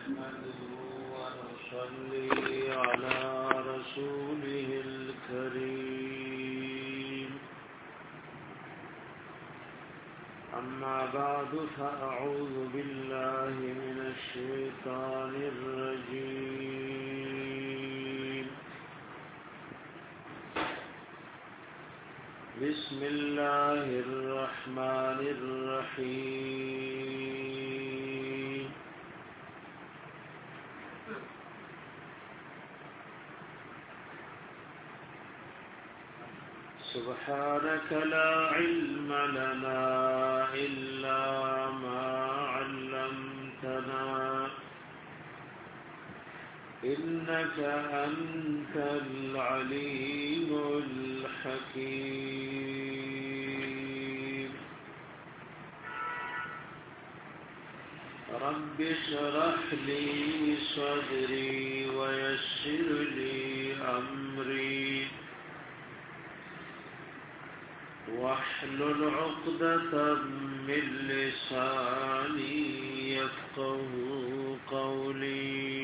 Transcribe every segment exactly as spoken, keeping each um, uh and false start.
نحمده ونصلي على رسوله الكريم أما بعد فأعوذ بالله من الشيطان الرجيم بسم الله الرحمن الرحيم سبحانك لا علم لنا إلا ما علمتنا إنك أنت العليم الحكيم رب اشرح لي صدري ويسر لي أمري واحلل عقدة من لساني يفقه قولي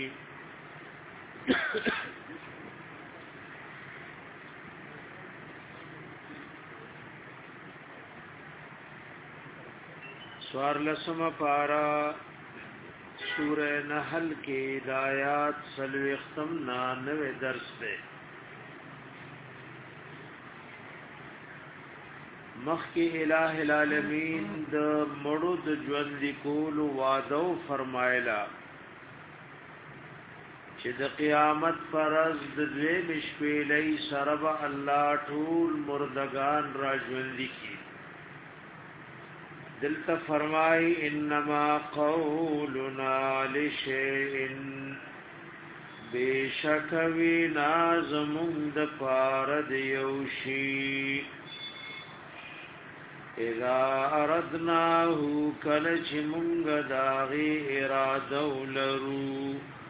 سوار لسم پارا سورہ نحل کے دایات سلوی ختم نانوے درس دے مخی الہ العالمین د مړو د ژوند کول وعده فرمایلا چې د قیامت فرض د دوی مشپېلې سرب الله ټول مردگان را ژوند کی دلته فرمای انما قولنا لشیء بیشک وی نازمون د پارد یوشی اذا اردناه کلچ منگ داغی اراده لرو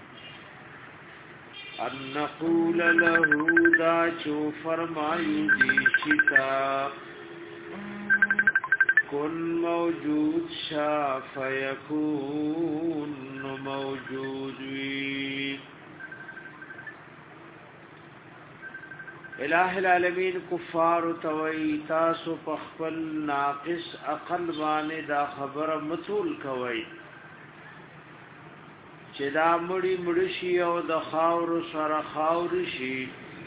ان نقول له دا چو فرمایو دیشتا کن موجود شا فیکون موجود وی الہ العالمین کفار توئی تاسو پخپل ناقص عقل باندې دا خبر متول کوي چې دا مړی مړی شي او د خاور سره خاور شي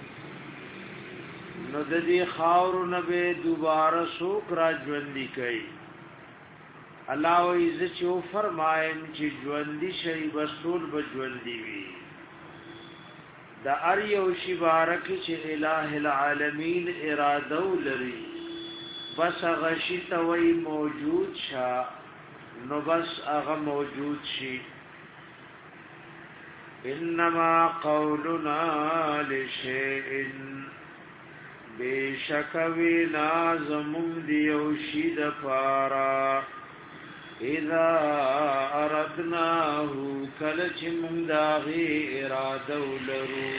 نو د دې خاور نه به دوباره سوک را ژوندۍ کوي الله عز چې فرمایم چې ژوندۍ شي بسول به ژوندۍ وي دا اریو شی بارک چې الہ العالمین اراده لري بس غشی توي موجود شا نو بس هغه موجود شي انما قولنا لشیء بیشک وی نازمون دیو شی د پارا اذا اردناه کلچ من داغی اراده لرو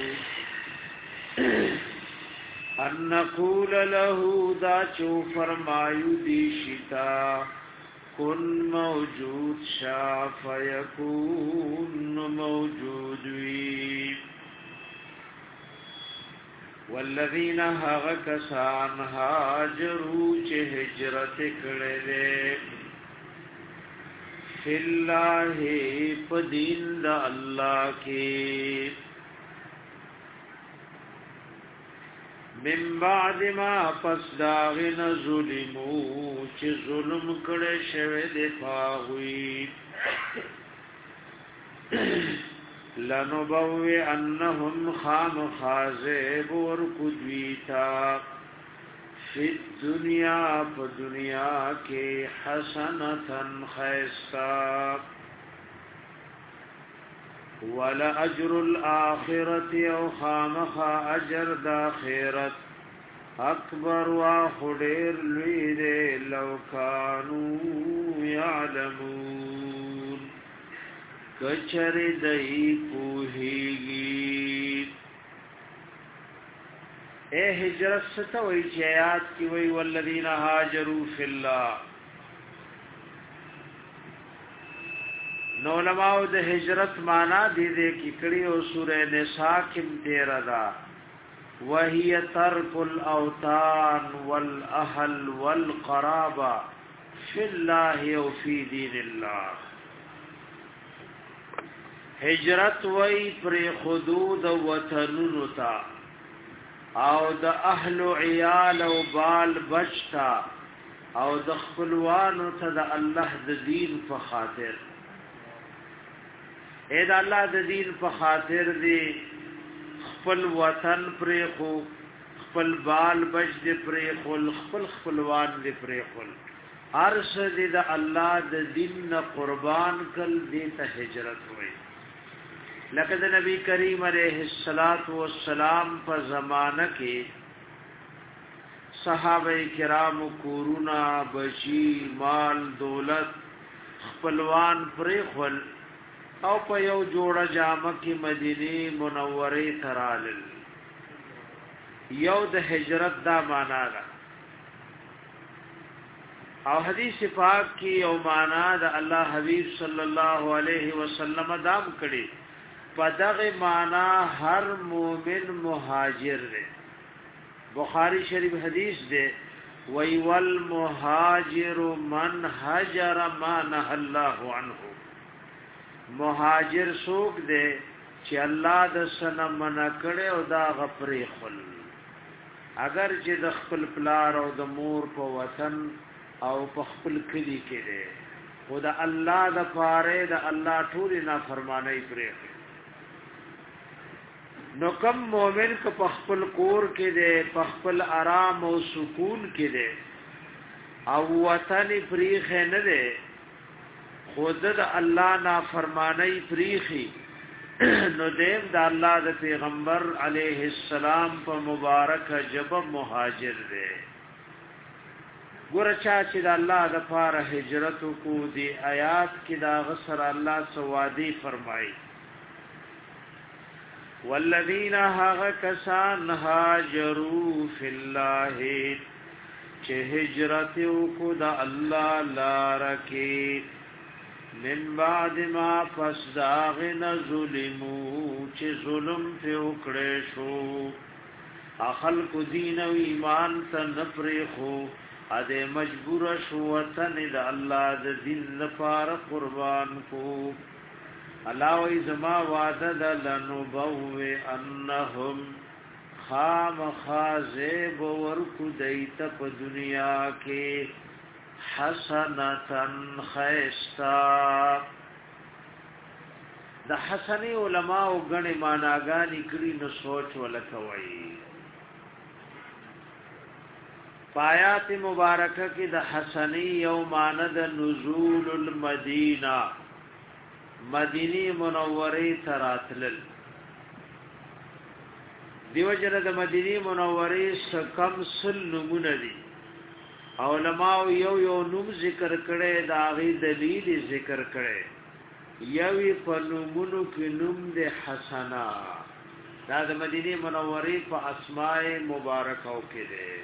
ان نقول له دا چو فرمایو دی شتا کن موجود شا فیکون موجود وی والذین هاغ کسان هاجرو چه هجرت کرده فی اللہ پدین دا اللہ کی من بعد ما پس داغن ظلمو چی ظلم کڑے شوی دے پاغوی لنبوی انہم خام خازیب ورکدویتا فی الدنیا پا دنیا کے حسنتاً خیستا ولا اجر الاخرت او خامخ اجر دا خیرت اکبر و خدیر لوی دے لو کانو یعلمون کچر دئی پوہیگی اے ہجرت ستوئی چیات کی وی والذین هاجروا فی اللہ نو علماء د هجرت معنا دي دې کې کړي او سورې نساء کې تیر دا وهي ترك الاوطان والاهل والقرابه في الله او في دين الله. هجرت وی پر حدود وطنونو تا او د اهل عیال او بال بچتا او د خپلوانو ته د الله د دین په خاطر اې د الله د دین په خاطر دی خپل وطن پر خو خپل بال بچ دی پر خو خپل خپلوان دی پر خو ارش دی د الله د دین قربان کل دی ته هجرت وی. لکه د نبی کریم علیہ الصلات والسلام په زمانہ کې صحابه کرام کورونا بچی مال دولت خپلوان پرې خپل او په یو جوړه جامه کې مدینه منوره ترالل. یو د هجرت دا معنا ده او حدیث پاک کې یو معنا د الله حبیب صلی الله علیه وسلم دام کړي پدغه معنا هر مومن مهاجر دی. بخاری شریف حدیث دی وی والمهاجر من هجر ما نهى الله عنه. مهاجر سوق دی چې الله د سنه منع کړي او دا غفرې خل اگر چې د خپل پلار او د مور په وطن او په خپل کلی کې دی او د الله د پاره د الله ټول نافرمانی پرې نو کم مومن که په خپل کور کې دی په خپل آرام او سکون کې دی او وطن پریخ نه دی خود د الله نافرمانی پریخي نو دیم د الله د پیغمبر علیه السلام په مبارک جب مهاجر دی. ګور چا چې د الله د پاره هجرت کو دی آیات کې دا غسر الله سوادی فرمایي والذین هاغ کسان هاجروا فی الله چې هجرت کو د الله لار کې من بعد ما فسداغن ظلمو چې ظلم په وکړې شو اخل کو دین او ایمان ته نپریخو اده مجبور شو وطن د الله د دین لپاره قربان کو. الله وی زما وعده د لنبو انهم خام خازب ورکو دیت په دنیا کې حسنتن خیستا. د حسنی علماء غنی معناګانی کړي نو سوچ ولکوي. پایات مبارکه کې د حسنی یومان د نزول المدینه مدینی منوره تراتلل دیو جره د مدینی منوره سکم سل نمونه دي علماء یو یو نوم ذکر کړي دا غي دلیل ذکر کړي یوی په نومونو کې نوم د حسنا دا د مدینی منوره په اسماء مبارکاو کې ده.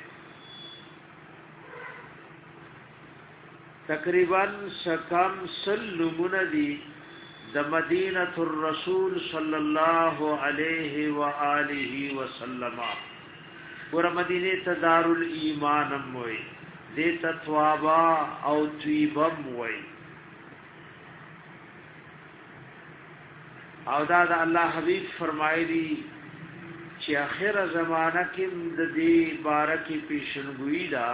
تقریبا سکم سل نمونه دي د مدینه الرسول صلی الله علیه و آله وسلم. ور مدینه ته دار الایمان موي دې تطوابا او طیبم موي او دا د الله حبیب فرمایلی چې اخر زمانہ کې د دې بارکی پیشنګوئی دا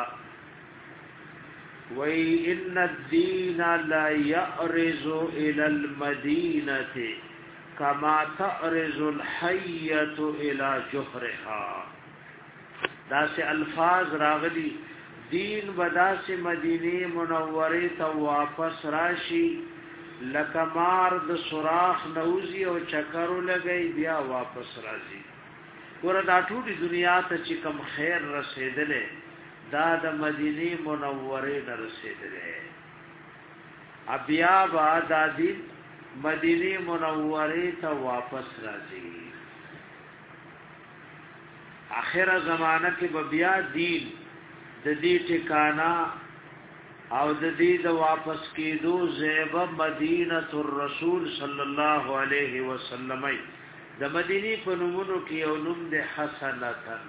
وَإِنَّ ان الدين لا يأرز الى المدينه كما تأرز الحيه الى جحرها. دا سے الفاظ راغلی دین بدا سے مدینه منوره ته واپس راشي لکمار د سوراخ نوزی او چکرو لګي بیا واپس راځي. ګور دا ټول دنیا ته چې کم خیر رسیدلې دا د مدینه منوره نه رسیدلې بیا با د دین مدینه منوره ته واپس راځي. اخر زمانہ کې بیا دین د دې ټکانا او د دې د واپس کېدو زیب مدینه الرسول صلی الله علیه وسلم د مدینی په نومونو کې یو نوم د حسنتن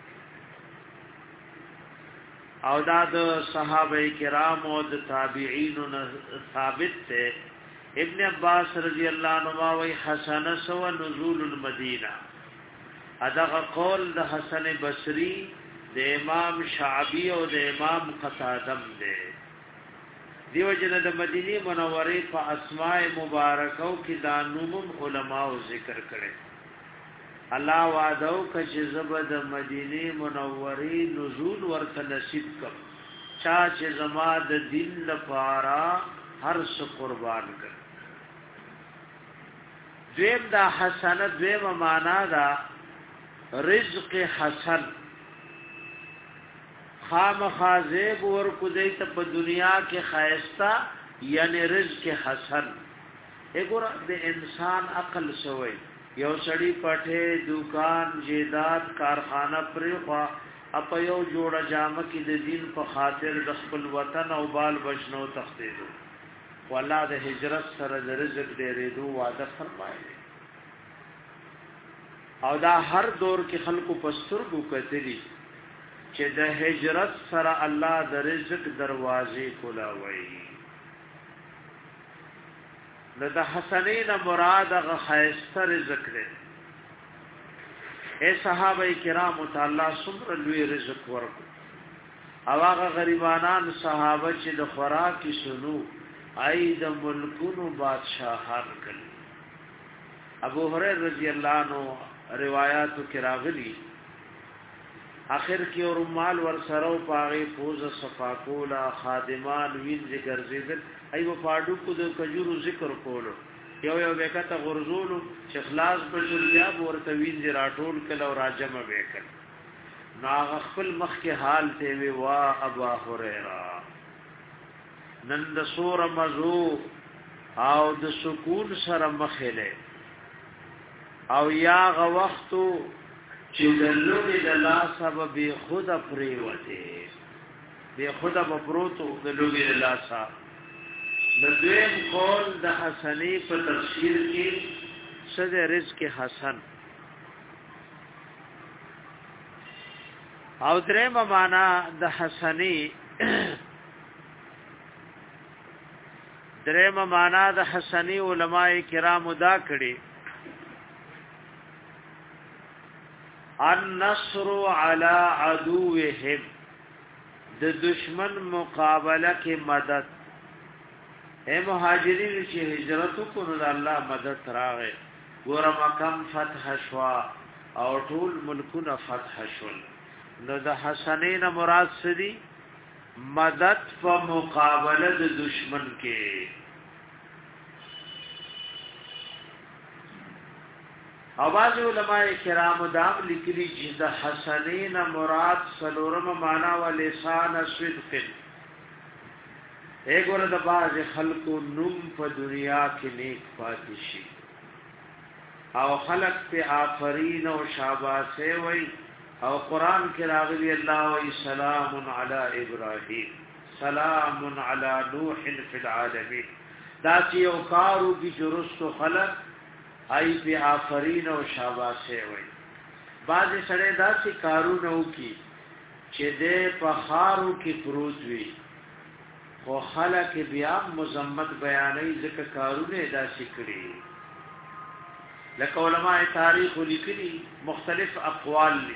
او دا د صحابه کرام او د تابعین ثابت ته ابن عباس رضی الله عنهما وی حسن سو نزول المدینه ادغه قول د حسن بصری د امام شعبی او د امام قتاده ده دیو جن د مدینه منوره په اسماء مبارکو کې دا نوم علماء ذکر کړي الله وعدو کچ زبد مدینه منوره نزول ورته نصیب کړ چا چې زما د دین لپاره هر څه قربان کړ دیم دا حسنه دیم معنا دا رزق حسن خام خازب ور کو دیت په دنیا کې خایستا یعنی رزق حسن وګوره د انسان عقل شوی یو سړی پټه دکان جیدات کارخانه پرې خوا اپ یو جوړه جامه کې د دین په خاطر د خپل وطن او بال بچنو تختیدو والله د هجرت سره د رزق ډېرېدو وعده فرمایي او دا هر دور کې خلکو پسترګو کتلی چې د هجرت سره الله د رزق دروازې کولاوي د حسنین مراد غ خیسته رزق دی اے صحابه کرام تعالی سمر لوی رزق ورکو او هغه غریبانان صحابه چې د خوراک شنو ای د ملکونو بادشاہان کړي ابو هريره رضی الله عنه روایتو کې راغلي اخر کې اور مال ور سره او پاغي فوز صفاقولا خادمان وینځ ګرځیدل ایو پاډو کو د کجورو ذکر کولو یو یو وکته غرزولو چې خلاص په شریاب ورته وینځ راټول کله او راجمه وکړ نا خپل مخ کې حال ته وی وا ابا هريره نن د سور مزو او د سکون سره مخله او یا غ وختو چې د لوګي د لا سبب خود پریوته به خود په پروتو د لوګي د لا سا د دویم قول د حسنی په تفسیر کې صد رزق حسن او دریم معنا د حسنی دریم معنا د حسنی علماء کرام دا کړي النصر على عدوهم د دشمن مقابله کې مدد اے مهاجرین چې هجرت وکړو د الله مدد راغې ګور مکم فتح شوا او ټول ملکونه فتح شول نو د حسنین مراد سدي مدد په مقابله د دشمن کې اواز علماء کرام دام لیکلی چې د حسنین مراد سلورم معنا و لسان صدق اګور د باز خلقو نوم په دنیا کې نیک پاتې شي او خلق په آفرین او شاباسه وي او قران کې راغلی الله و سلام علی ابراهیم سلام علی نوح فی العالمین دا چې یو کارو کی جرست خلق ای پی آفرین او شاباسه وي بعض سړی داسې کارونه وکي چې د پخارو کې پروت وي خو خلک بیا مذمت بیانې ځکه کارونه داسې کړي لکه علماء تاریخ لیکلي مختلف اقوال لي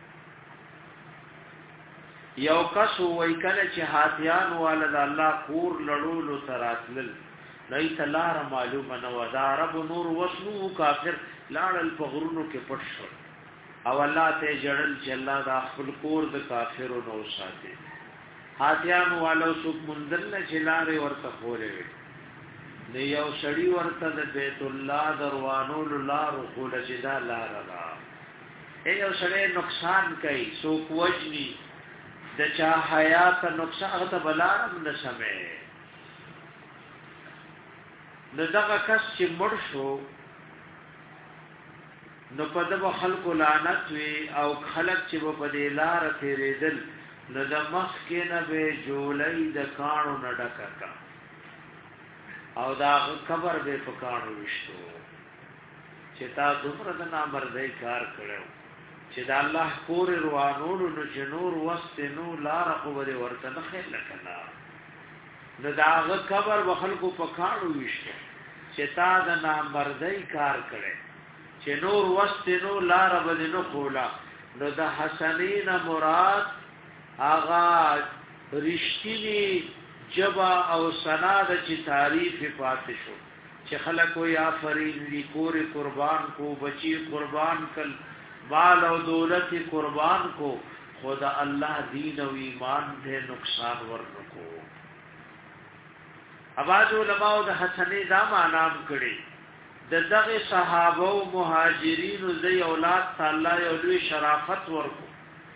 یو کس وای کله چې هاتیان والد الله کور لړولو تراتل نئی تلار معلومه نو دا رب نور وسنو کافر لاړ الفغرونو کې پټ شو او الله ته جړل چې الله دا خپل کور د کافرو نو ساتي هاتیان والو سوق منزل نه چلاره ورته خورې نه یو شړی ورته د بیت الله دروانو لارو خول چې دا لار را اے یو شړی نقصان کوي سوق وجني د چا حیات نقصان هغه بلارم نشمه نو دغه کس چې مړ شو نو په دغه خلکو لعنت وي او خلک چې په دې لار تیرېدل نو د مخ کې نه به جولای د کانو نه ډکا او دا قبر به په کانو وشتو چې تا دومره د نامردۍ کار کړو چې د الله کور روانولو نو چې نور وست نو لار خو به ورته نه خیر لکنا نو دا قبر به خلکو په کانو وشتو چې تا د نامردۍ کار کړې چې نور وست نو لار به نه خولا نو د حسنین مراد آغا رشتینی جبا او سناد چی تعریف پاتې شو چې خلق وی آفرین دی کور قربان کو بچی قربان کل مال او دولت قربان کو خدا الله دین او ایمان دې نقصان ورنکو اواز علماء د حسنی دا نام کړي د دغه صحابه او مهاجرین او زی اولاد تعالی او لوی شرافت ورکو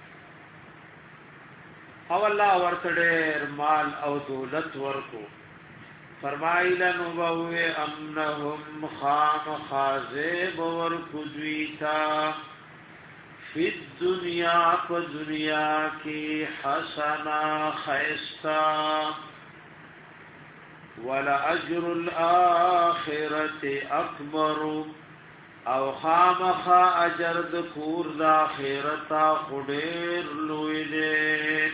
او الله ورته ډېر مال او دولت ورکو فرمایله نو وو امنهم خام خازب ورکو دویتا فی الدنیا په دنیا کې حسنا خیستا ولا اجر الاخرة اکبر او خامخا اجر د کور د اخرت خډیر لوی دی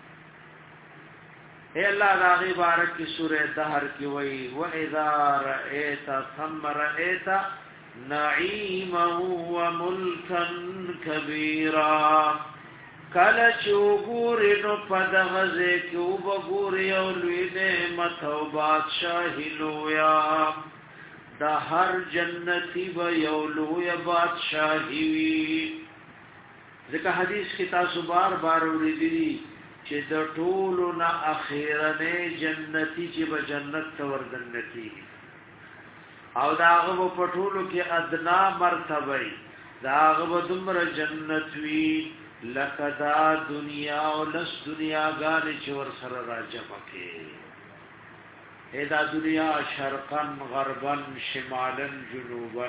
اے اللہ راغی بارک کی سورہ دہر کی وئی وَإِذَا رَأَيْتَ ثَمَّ رَأَيْتَ نَعِيمًا وَمُلْكًا كَبِيرًا کل چوغوری نو پدغزے کیو بغوری اولوی نعمت و بادشاہی لویا دا ہر جنتی با یولویا بادشاہی وی ذکر حدیث کی تاسو بار بار اوریدلی چې د ټولو نه اخیرنه جنتی چې به جنت ته وردنتی او دا هغه په ټولو کې ادنا مرتبه دا هغه دمر جنت وی لکه دا دنیا او لس دنیا غانې چې ور سره راجمه کې اې دا دنیا شرقا غربا شمالا جنوبا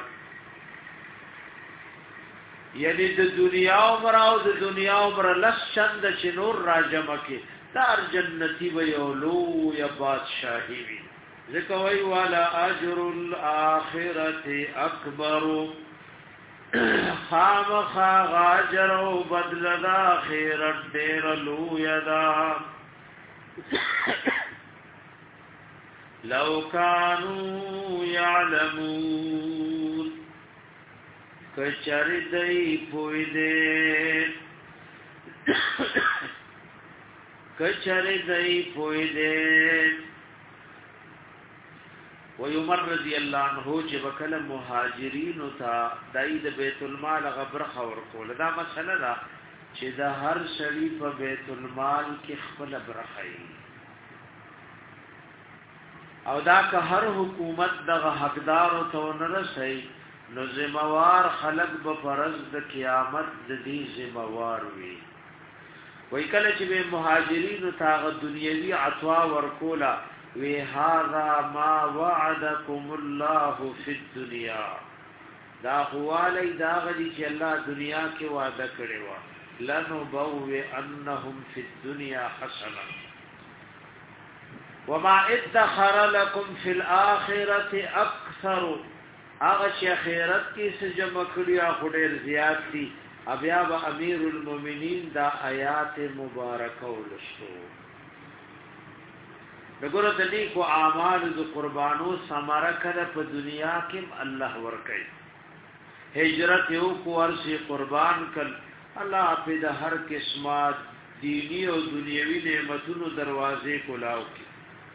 یعنی د دنیا عمر او د دنیا عمر لس چند چې نور راجمه کې دار جنتی و یولو یا بادشاہی وی ذکر وی والا اجر الاخرت اکبر خام خا غاجر و بدل دا خیرت دیر لو یدا لو کانو یعلمون کچری دای پوی دې کچری دای پوی دې و عمر رضی الله عنه چې وکله مهاجرین او تا دای د بیت المال غبر خور کول دا مسله ده چې د هر شریف بیت المال کې خپل برخه او دا که هر حکومت دغه حقدار او تو نه رسي نو زموار خلق به فرض د قیامت د دې زموار وي وای کله چې به مهاجرین تاغه دنیوي عطوا ورکولا وی هذا ما وعدكم الله في الدنيا دا حوالی دا غدي چې الله دنیا کې وعده کړی و لنو بو انهم في الدنيا حسنه وما ادخر لكم في الاخره اكثر هغه چې اخرت کې سجم کړی او ډېر زیات دي بیا به امیر المؤمنین دا آیات مبارکه ولستو دغه د نیکو اعمال د قربانو ثمره کړه په دنیا کې الله ورکړي هجرت یو کو ورسي قربان کړ الله په د هر قسمه دینی او دنیوي نعمتونو دروازې کولاو کی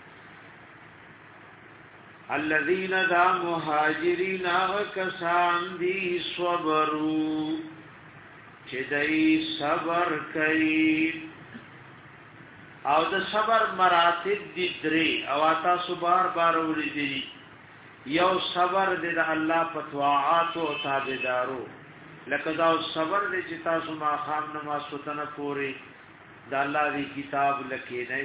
الذين دا مهاجرین کسان دی صبرو چې دای صبر کوي او د صبر مراتب دي درې او تاسو بار بار ورېدي یو صبر د الله په طاعات او تابعدارو لکه دا صبر دې چې تاسو ما خام نماز ستنه پوری د الله دی کتاب لکې نه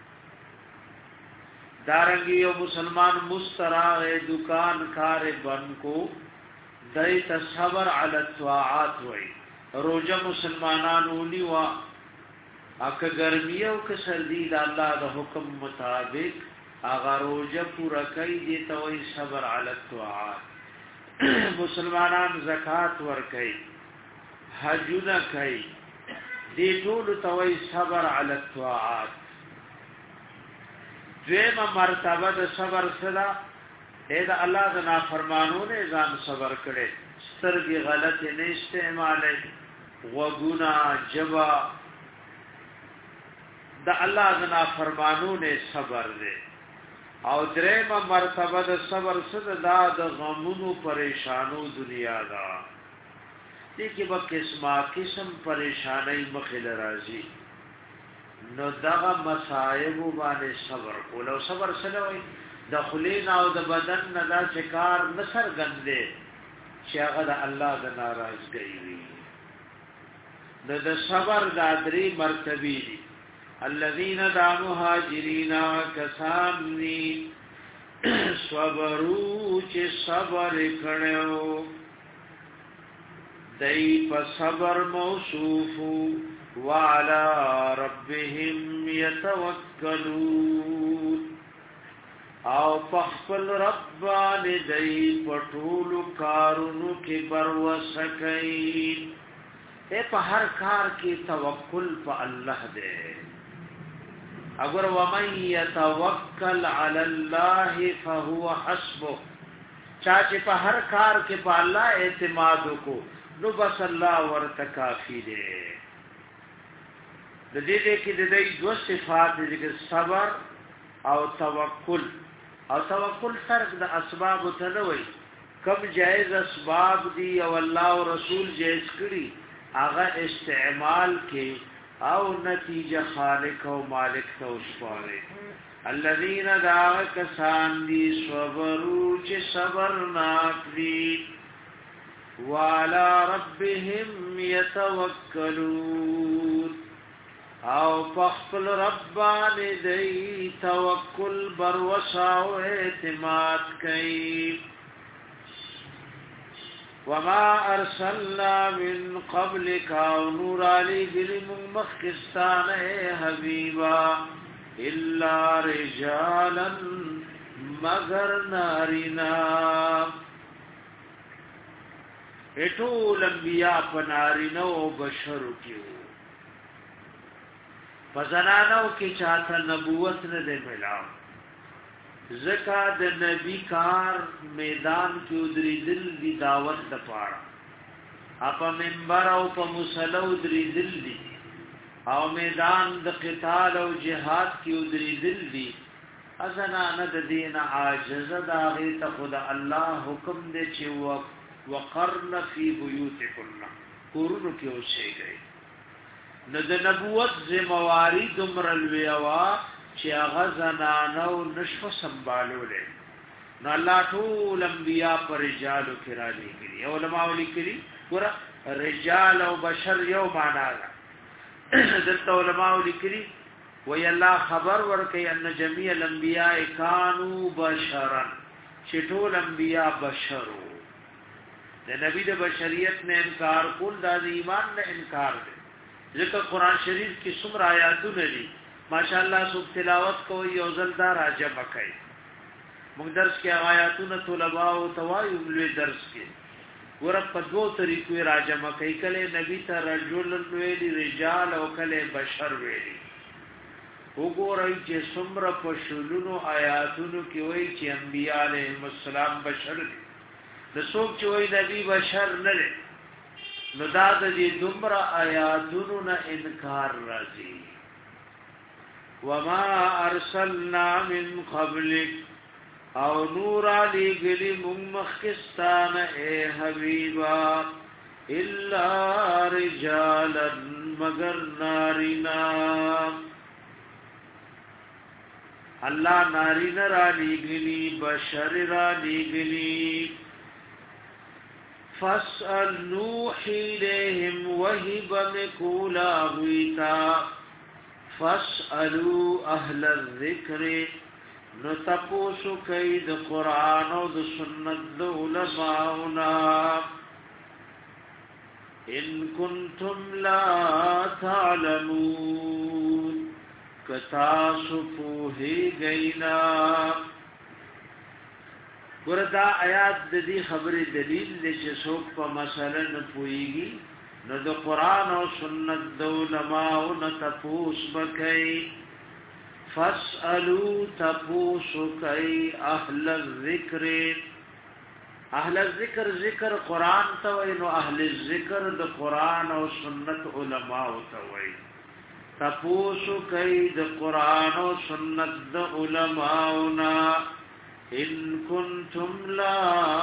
دارنگی یو مسلمان مستراغ دکان کار بن کو دیت صبر علی الطاعات وی روجہ مسلمانان اولی و اکه ګرمي او که سردی د الله د حکم مطابق اغه روزه پورا کوي دي ته وي صبر علی الطاعات مسلمانان زکات ور کوي حجونه کوي دي ټول ته وي صبر علی الطاعات. دیمه مرتبه د صبر سره دا الله د نافرمانونو ځان صبر کړي سترګې غلط نه استعمالي وګنا جبا د الله د نافرمانونو صبر دي. او درېمه مرتبه د صبر سره دا د غمونو پریشانو دنیا دا دي کې به قسمه قسم پریشانای مخې راځي نو دغه مصائب باندې صبر کول او صبر سره وي د خلین او د بدن نه دا شکار نصر غندې چې هغه د الله د ناراضګۍ وي. د د صبر د درې مرتبه دي الذين دا مهاجرین کسانی صبرو چې صبر کړو دای په صبر موصوفو وعلى ربهم يتوکلون او پخپل رب دای پټول کارونو کې بروسکای اے په هر کار کې توکل په الله دې اگر ومن يتوکل على الله فهو حسبه چا چې په هر کار کې په الله اعتماد وکړو نو بس الله ورته کافی دی. د دې دې کې د دې دوه صفات دي صبر او توکل. او توکل فرق د اسباب ته نه وي کم جائز اسباب دي او الله او رسول جائز کړي هغه استعمال کې او نتیجه خالق او مالک ته وسپاره. الذين دا کسان دي صبروا چې صبر ناکړي وعلى ربهم يتوکلون او پخپل ربانی دی توکل بروسا و اعتماد کئی. وما ارسلنا من قبلك نور علی گلی مخکستان اے حبیبا الا رجالا مگر نارینا اٹول انبیاء پنارینو بشر کیو فزنانو کی چاہتا نبوت نه دے ملاو زکا د نبی کار میدان کی ادری دل دی دعوت دپارا اپا منبر او پا مسلو ادری دل دی او میدان د قتال او جہاد کی ادری دل دی ازنان د دین عاجز داغی تا خدا اللہ حکم دے چی وقرن فی بیوتکن قرون کی اسے گئی نو د نبوت ذمہواری دمرلوی وا چې هغه زنانو نشو سنبالولې نو الله ټول انبیاء پر رجال کې را لګي او علماء لیکلي ګور رجال او بشر یو معنا ده دلته علماء لیکلي وی الله خبر ورکي ان جميع الانبیاء كانوا بشرا چې ټول انبیاء بشرو د نبی د بشریت نه انکار کول د ایمان نه انکار دی ځکه قران شریف کې څومره آیاتونه دي ماشاءالله سب تلاوت کوي او زلدار عجب کوي موږ درس کې آیاتونه طلباء او توایو لوی درس کې ورته په دوه طریقو راجمه کوي کله نبی ته رجل ویلي رجال او کله بشر ویلي وګورئ چې څومره په شلونو آیاتونو کې وایي چې انبیاء علیهم السلام بشر دي د څوک چې وایي نبی بشر نه دی نو دا د دې دومره آیاتونو نه انکار راځي. وما ارسلنا من قبلك او نور علی گلی ممخستان اے حبیبا الا رجالا مگر نارینا اللہ نارینا را لیگلی بشر را لیگلی فاسأل نوحی لیہم وحب مکولا ہویتا فاسألوا اہل الذکر نو تپوسو کئی د قرآن او د سنت د علماؤنا ان کنتم لا تعلمون کتا سپوهی گینا. ګوردا آیات د دې خبرې دلیل دی چې څوک په مسله نه پوهیږي نو د قران او سنت د علماء نه تپوس وکړي. فاسالو تپوس کوي اهل الذکر. اهل الذکر ذکر قران ته وای نو اهل الذکر د قران او سنت علماء ته وای. تپوس کوي د قران او سنت د علماء نه ان کنتم لا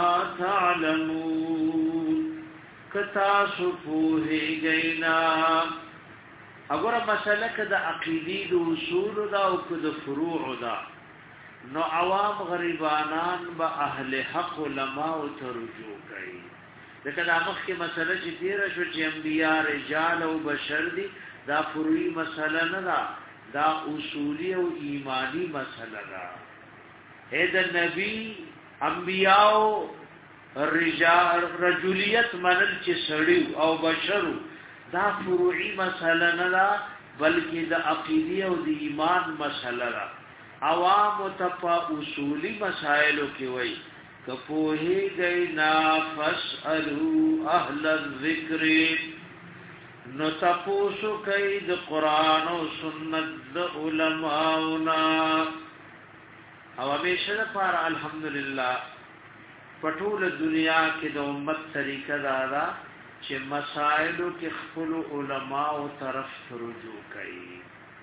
تعلمون کتا سپوهی گینا. اگر مسئلہ کدا عقیدی دو اصول دا او کدا فروع دا نو عوام غریبانان با اهل حق علماء ترجو کئی. لیکن آمخ کی مسئلہ چی تیرہ شو چی انبیاء رجال او بشر دی دا فروعی مسئلہ ندا دا اصولی او ایمانی مسئلہ دا. اے دا نبی انبیاء رجال رجولیت منل چې سړیو او بشرو دا فروعی مسله نه ده بلکې د عقیده او د ایمان مسله ده. عوام ته اصولی مسائلو کې وای کپوهی گئی نا فاسالو اهل الذکر نو تاسو کوي د قران او سنت د علماءنا. او همیشه لپاره الحمدلله پټول دنیا کې د امت طریقه دا ده چې مسائلو کې خپل علماء او طرف رجوع کوي.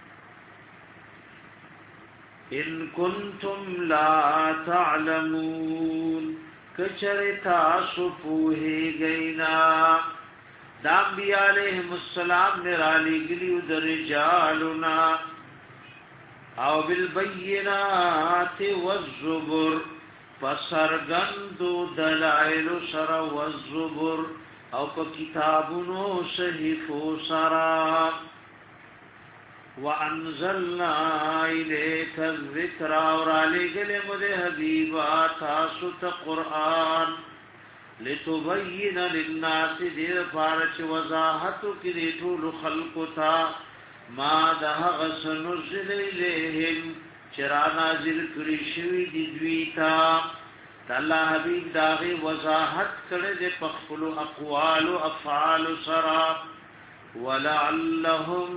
ان کنتم لا تعلمون کچره تاسو پوهی گینا. دا انبیاء علیہم السلام نے رالی گلیو در رجالنا او بالبینات والزبر فسرگندو دلائل سر والزبر او پا کتابونو صحیفو سرا وانزلنا الیک الذکر اور علی گلے مدے حبیبا تاسط قرآن لتبین للناس دیر پارچ وضاحتو کی دیتول خلقو تا ما دهغ سنزل الیہم چرا نازل کری شوی دی دویتا. اللہ حبیب داغی وضاحت کرد پخفل اقوال و افعال سرا ولعلهم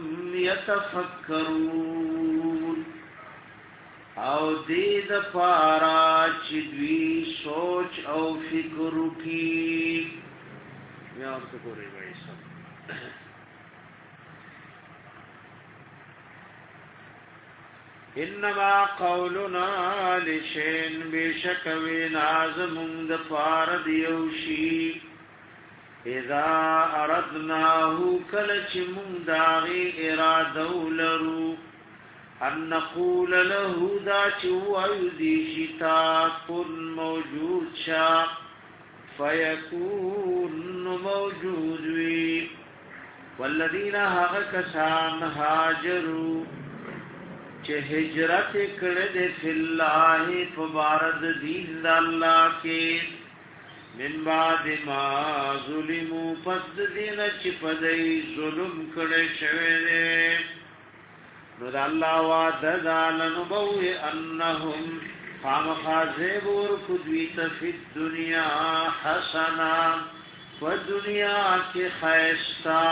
یتفکرون او دید پارا چدوی سوچ او فکر کی. میں اور سکو رہی بھائی سب انما قولنا لشین بشکوی نازمون دفار دیوشی اذا اردناهو کلچ من داغی ارادو لرو ان نقول له دا چو ایدیشی تا کن موجود شا فیکون موجود وی. والذین حق کسان حاجرو چه ہجرت کرد فی اللہ فبارد دین دا اللہ کے من بعد ما ظلمو پس دین چپدئی ظلم کرد شوئے نو دا اللہ وعددا لنبوئے انہم خامخازیب ورکدویت فی الدنیا حسنا و دنیا کی خیستا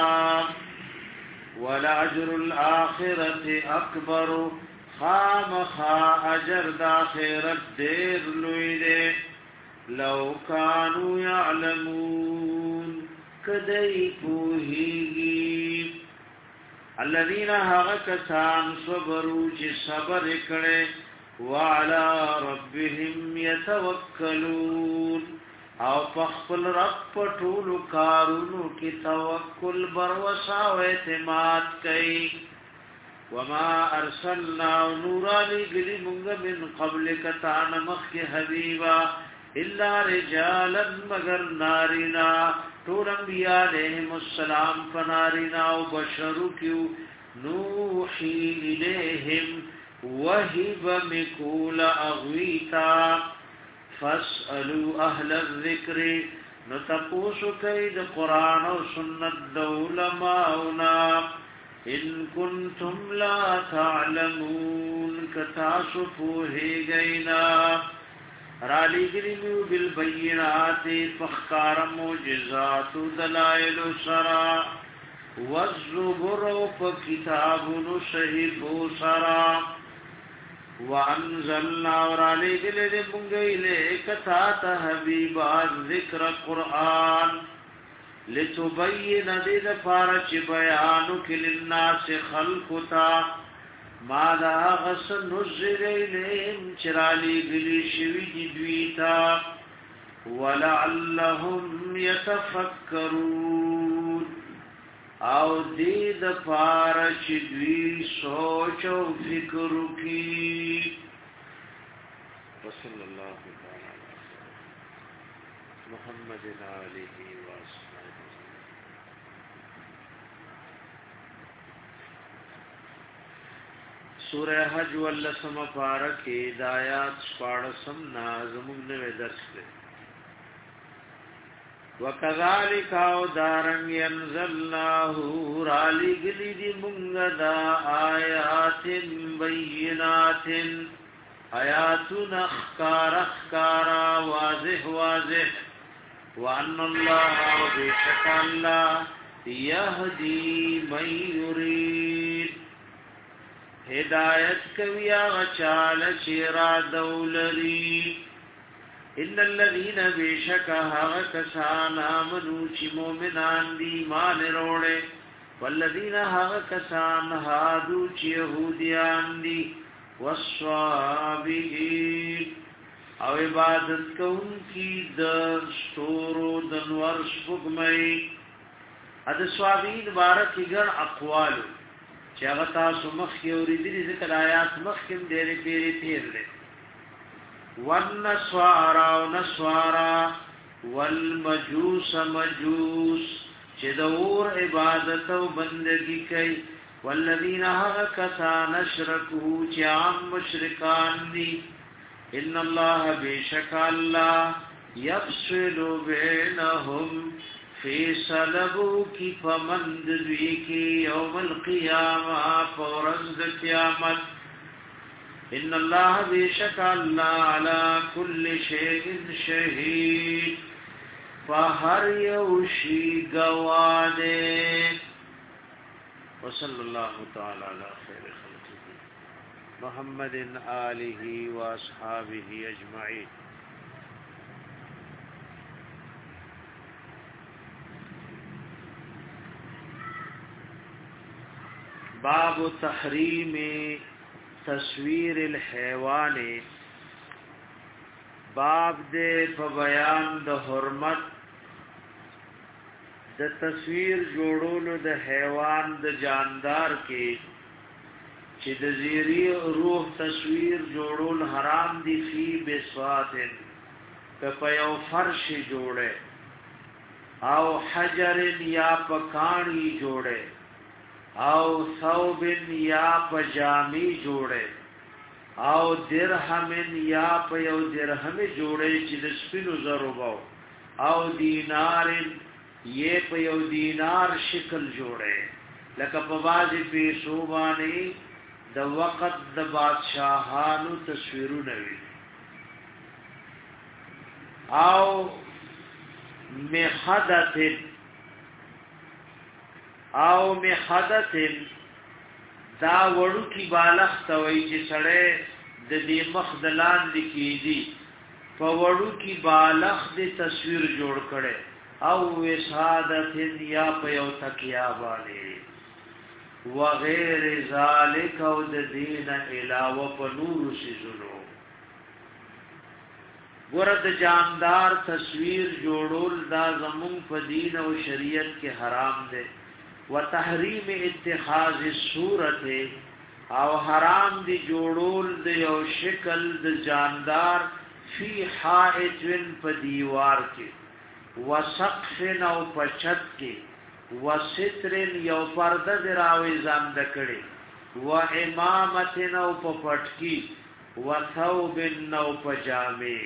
ولعجر الآخرت اکبر خام خا اجر داخرت دیر لویدے لو کانو یعلمون کدئی پوہیگی. الذین حقکتان صبرو چی صبر کرے وعلا ربهم یتوکلون او پخپل رب پټولو کارونو کی توکل بروسا و اعتماد کئی. وما ارسلنا نورا لگلی منگ من قبل کتان مخ حبیبا الا رجالا مگر نارینا. طول انبیاء علیہم السلام فنارینا و بشرو کیو نوحی الیہم وحب مکول اغویتا. فاسألوا اهل الذکر نتپوسو کئی دا قرآن و سنت دا علماؤنا ان کنتم لا تعلمون کتاسو پوہی گئینا رالی گریمیو بالبینات فخکار موجزات دلائل سرا والزبر پا کتابن صحیفو سرا وانزلنا ورالی گلی منگئی لیکتات حبیبات ذکر قرآن لتبین دید پارچ بیانو کلناس خلقتا ما دا غس نزل ایلیم چرالی گلی شوی جدویتا ولعلهم یتفکرون او دید پارچ دوی سوچ و فکر کی وصل اللہ تعالی محمد علیہ وآلہ سورہ حج واللسم پارک ہدایات سپاڑسم نازمون نوے درس دے وَكَذَلِكَ اَوْدَارَنْ يَنزَلْنَاهُ رَالِ گلی منگدا آیات بینات آیاتن اخکار اخکارا واضح واضح وَأَنَّ اللَّهَ وَبِشَكَ اللَّهِ يَهْدِي مَنْ يُرِيدُ ہدایت کویا غچال چیرا دولری ان الذين بشكها كسان امنوا چی مومنان دی مان روڑے والذین ها کسان هادو چی یہودیان دی والصابئین او عبادت کون کی د ستورو دنور سپگمئی اد صابئین بارکی گر اقوالو چاگتا سمخ کی اوریدنی ذکر آیات مخکم دیری پیری تیر لے والنسوارا ونسوارا والمجوس مجوس چه دور عبادت و بندگی کئی والذین حق کسان اشرکو چه عام مشرکان دی ان اللہ بیشک اللہ یفصل بینہم فیصلبو کی پمند دوی کی یوم القیامہ پورزد قیامت ان اللہ بیشک اللہ علی کل شیء شہید فہر یوشی گوادے وصلی اللہ تعالی علی خیر خلقہ محمد آلہ واصحابہ اجمعین باب تحریم تصویر الحیوان باب دے په بیان د حرمت د تصویر جوړولو د حیوان د جاندار کې چې د زیری روح تصویر جوړول حرام دي فی بسواتن که په یو فرش جوړه او حجر یا پکانی جوړه او ثوب یا پجامی جوړه او درهم یا په یو درهم جوړه چې د سپینو زرو باو او دینار یې په یو دینار شکل جوړه لکه په بازي پیسو باندې د وخت د بادشاہانو تصویرونه وي او مخدت او مخدت دا وړو کی بالغ توي چې سړی د دې مخدلان لیکيږي په وړو کی بالغ د تصویر جوړ کړي او وسادت یا په یو تکیا باندې وغیر ذالک او د دین علاوه په نور شذلو ورته جاندار تصویر جوړول دا زمون په دین او شریعت کې حرام دي وتحریم اتخاذ الصورت او حرام دی جوړول د یو شکل د جاندار فی حائط په دیوار کې وسقف او پچت کې وستر یو پرده دراوي ځان دکړي و امامت او په پټکی و ثوب او پجامه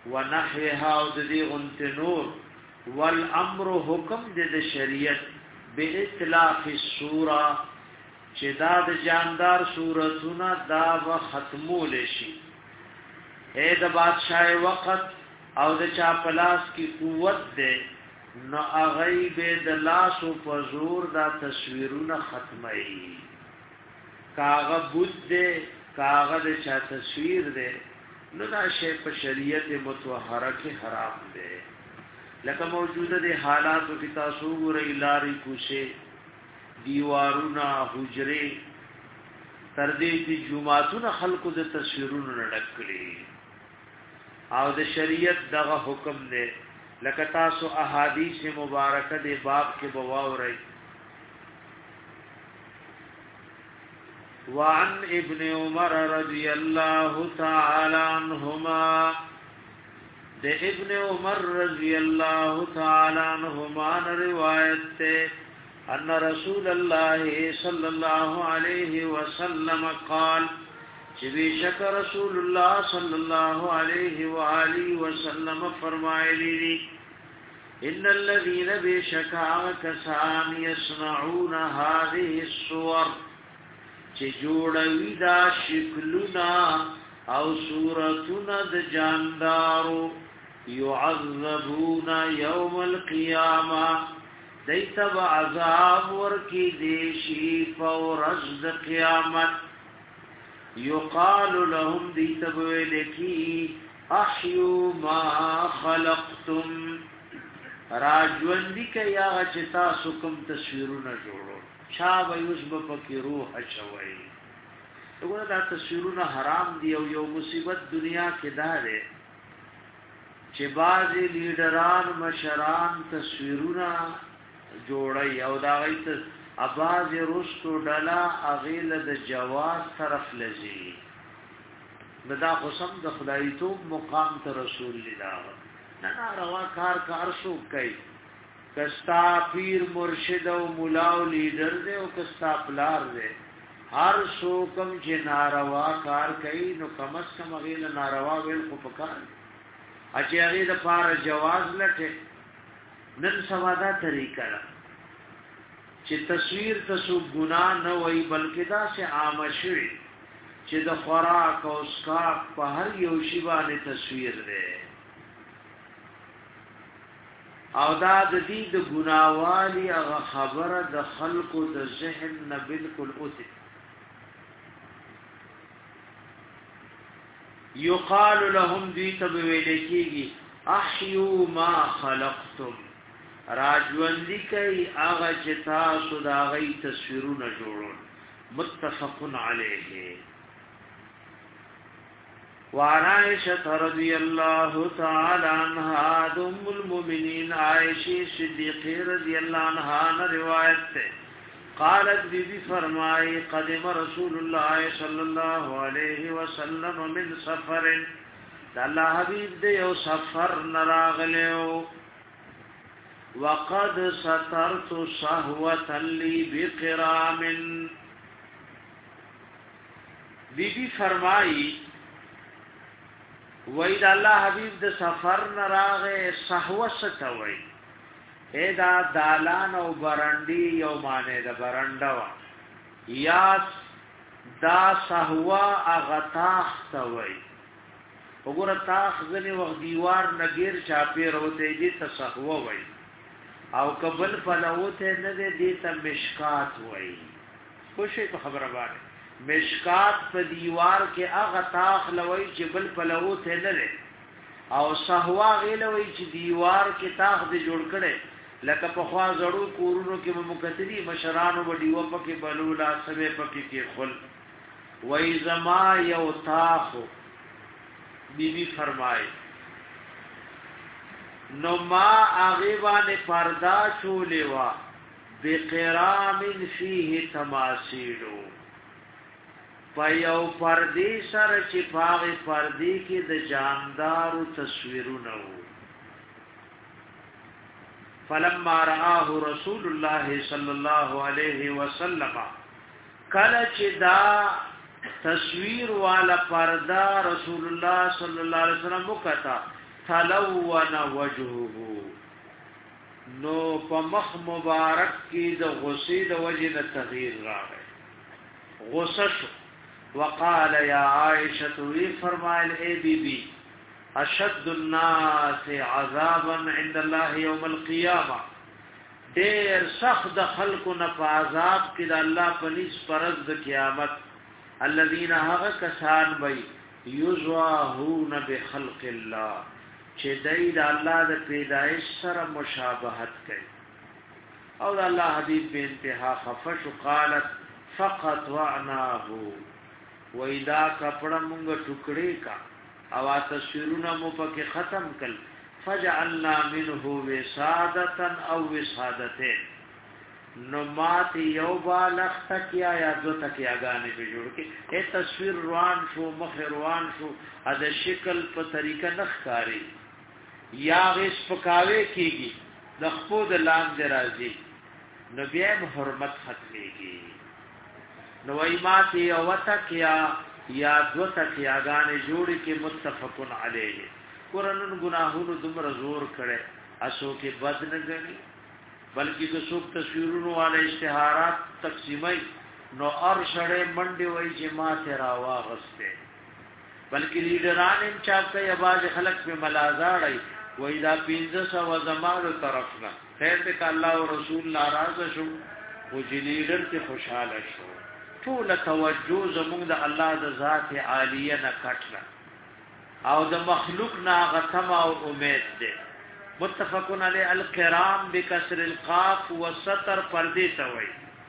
ونحوها او د دې غنت نور والامر حکم د شریعت باطلاق السوره چې دا د جاندار سورتونه دا و ختمول شي اے د بادشاہ وقت او د چا پلاس کی قوت ده نو غیب د لاس او پزور دا تصویرونه ختمي کاغه بود ده کاغه د چا تصویر ده نو دا شی په شریعت متطهره کې حرام ده لکه موجوده د حالاتو کې تاسو ګورئ لاري کوشه دیوارونه حجره تر دې چې جمعهتون خلقو د تصویرونو نډکړي او د شریعت دغه حکم دی لکه تاسو احادیث مبارکه دی باب کې بواوري وعن ابن عمر رضی الله تعالی عنهما د ابن عمر رضی الله تعالی عنهما روایت ته ان رسول الله صلی الله علیه وسلم قال چې بشک رسول الله صلی الله علیه و آله وسلم فرمایلی دي ان الذين بشکا کسان يصنعون هذه الصور چې جوړوي دا شکلونه او صورتونه د جاندارو يعذبون يوم القيامه دیتب عذاب ورکی دیشی فورز د قیامت یقال لهم دیتب لکی احیو ما خلقتم راجوندی که یا غچتا سکم تصویرون جوڑو چا بیوز بپکی روح چوئی اگونا دا تصویرون حرام دی او یو مصیبت دنیا کې داره چې بعضی لیڈران مشران تصویرون جوړي او دا غیت اباز رستو ډلا اغیل د جواز طرف لذي بدا قسم د خدای توب مقام ته رسول الله نه روا کار کار شو کوي کستا پیر مرشد او مولا او لیډر دې او کستا پلار دې هر شو کم چې ناروا کار کوي نو کم اس کم اغیل ناروا ویل کو پکار اچي اغیل د پار جواز لټه نن سوادا طریقہ چې تصویر تاسو ګناه نه وای بلکې دا چې عام شوی چې د خوراک او اسکاک په هر یو شی باندې تصویر ده او دا د دې د ګناوالي هغه خبره د خلقو د ذهن نه بالکل اوته یقال لهم دی تبویلکیږي احیو ما خلقتم راجوندی کئی آغا چتا سدا غی تصویرون جوڑون متفق علیه وعن عائشة رضی اللہ تعالی عنہا ام المؤمنین عائشی صدیقی رضی اللہ عنہا روایت تے قالت بی بی فرمائی قدم رسول اللہ صلی اللہ علیہ وسلم من سفر دا اللہ حبیب دے او سفر نراغلیو وقد سترت صحوة لي بقرام بی بی فرمائی وید اللہ حبیب د سفر نراغه صحوه ستوي اے دا دالان او برندی یو معنی دا برندوا یا دا صحوه اغتاخ توي وګوره تاخ ځنی وغ دیوار نګیر چاپیر وته دي تصحوه وای او قبل فلوته نه دي ته مشکات وای خوشی په خبره باندې مشکات په دیوار کې هغه تاخ لوي چې بل فلوته نه لري او صحوا غلوي چې دیوار کې تاخ دې جوړ کړي لکه په خوا زړو کورونو کې ممکتري مشرانو وډیو پکې بلولا سبه پکې کې خل وای زما یو تاخ بی بی فرمائے نو ما آغیبان پردا چولیوا بقرام فیه تماثیلو پیو پردی سر چی پاغ پردی کی د جاندارو تصویرونو فلما رآه رسول الله صلی الله علیه وسلم کل چی دا تصویر والا پردا رسول الله صلی الله علیه وسلم وکتا تلون وجهه نو په مخ مبارک کې د غصې د وجې نه تغییر راغی غصه شو وقال يا عائشه وی فرمایل اے بی بی اشد الناس عذابا عند الله يوم القيامه ډېر سخت خلق نه په عذاب کې د الله په نس پرز د قیامت الذين هغه کسان وي یزواهون بخلق الله چې دای د الله د پیدایش سره مشابهت کوي او د الله حبیب به انتها خفش قالت فقط وعناه وإذا کپڑا مونږ ټوکړې کا او تصویرونه مو پکې ختم کړ فجعلنا منه وسادتا او وسادتين نو مات یو بالغ تکیا یا دو تکیا غانې په جوړ کې اے تصویر روان شو مخ روان شو ا د شکل په طریقه نخکاری یا غش پکاوي کیږي د خپل لاندې راځي نو بیا حرمت ختميږي نو ایمات یو تکیا یا دو تکیا غانې جوړ کې متفقن علیه قرآن گناہونو دمر زور کړي اسو کې بد نه غني بلکې د څوک تصویرونو والے اشتهارات تقسیمای نو ار شړې منډي وای چې ما ته راواغسته بلکې لیډران هم چا کوي आवाज خلق په ملازاړي وای دا پینځه سو زمانو طرفنا خیر دې الله او رسول ناراض شو او چې لیډر ته خوشاله شو ټول توجه زموږ د الله د ذات عالیه نه کټله او د مخلوق نا غتم او امید ده متفقون علی الکرام بکسر القاف والستر پردی توي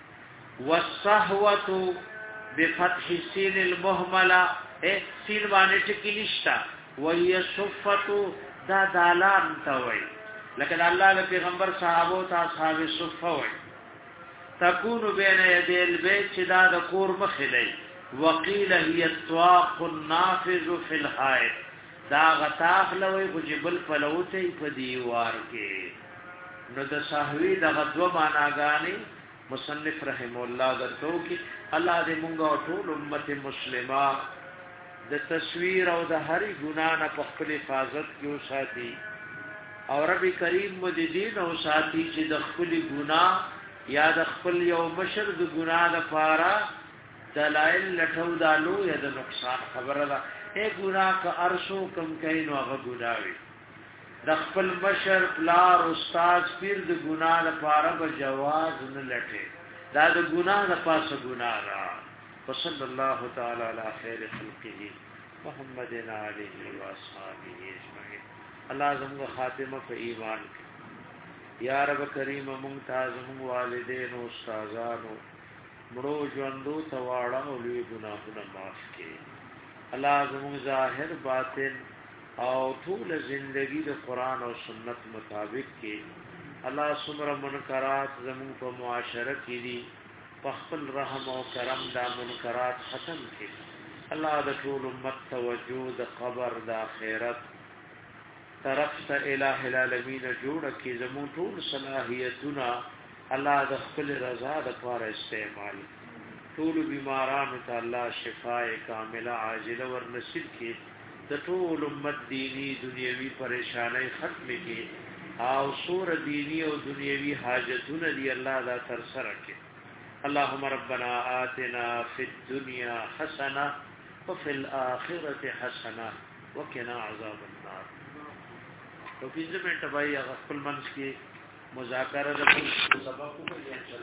والصحوه بفتح السين المهمله اے سین باندې ټکی نشتا وهي صفه دا دالان توي لکه الله د پیغمبر صحابه او اصحاب صفه وي تكون بين يدي البيت چې دا د کور مخلي وقيل هي الطواق النافذ في الحائط دا غتاخ لوي خجبل فلوته په دیوار کې نو د صحوی د غدو معناګانی مصنف رحم الله درته کې الله دې مونږ او ټول امت مسلمه د تصویر او د هرې ګنا نه په خپل حفاظت کې وساتي او رب کریم مدې دین او ساتي چې د خپل ګنا یا د خپل یو مشر د ګنا لپاره دلائل لټو دالو یا د نقصان خبره ده اے گناہ کا ارشو کم کین او گناوی د خپل بشر پلار استاد پیر د گناہ لپاره به جواز نه لټه دا د گناہ لپاره گناہ را صلی الله تعالی علی خیر خلقه محمد علیه و اصحابہ اجمعین الله زموږ خاتمه په ایمان یا رب کریم ممتاز مون والدین او استادانو مړو ژوندو تواړه او لوی ګناهونه معاف کړي الله زموږ ظاهر باطن او ټول زندگی د قران او سنت مطابق کې الله سمره منکرات زموږ په معاشره کې دي په خپل رحم او کرم دا منکرات ختم کړي الله د ټول امت توجه د قبر د آخرت طرف ته الٰه العالمین جوړ کې زموږ ټول صلاحیتونه الله د خپل رضا لپاره استعمال ټول بیمارانو ته الله شفای کامله عاجله ور نصیب کړي د ټول امت دینی دنیوي پریشانای ختم کړي او سور دینی او دنیوي حاجتونه دی الله دا تر سره کړي اللهم ربنا آتنا فی الدنيا حسنه وفي الاخره حسنه وقنا عذاب النار تو فیض میں تباہی خپل منځ کې مذاکره د سبق کو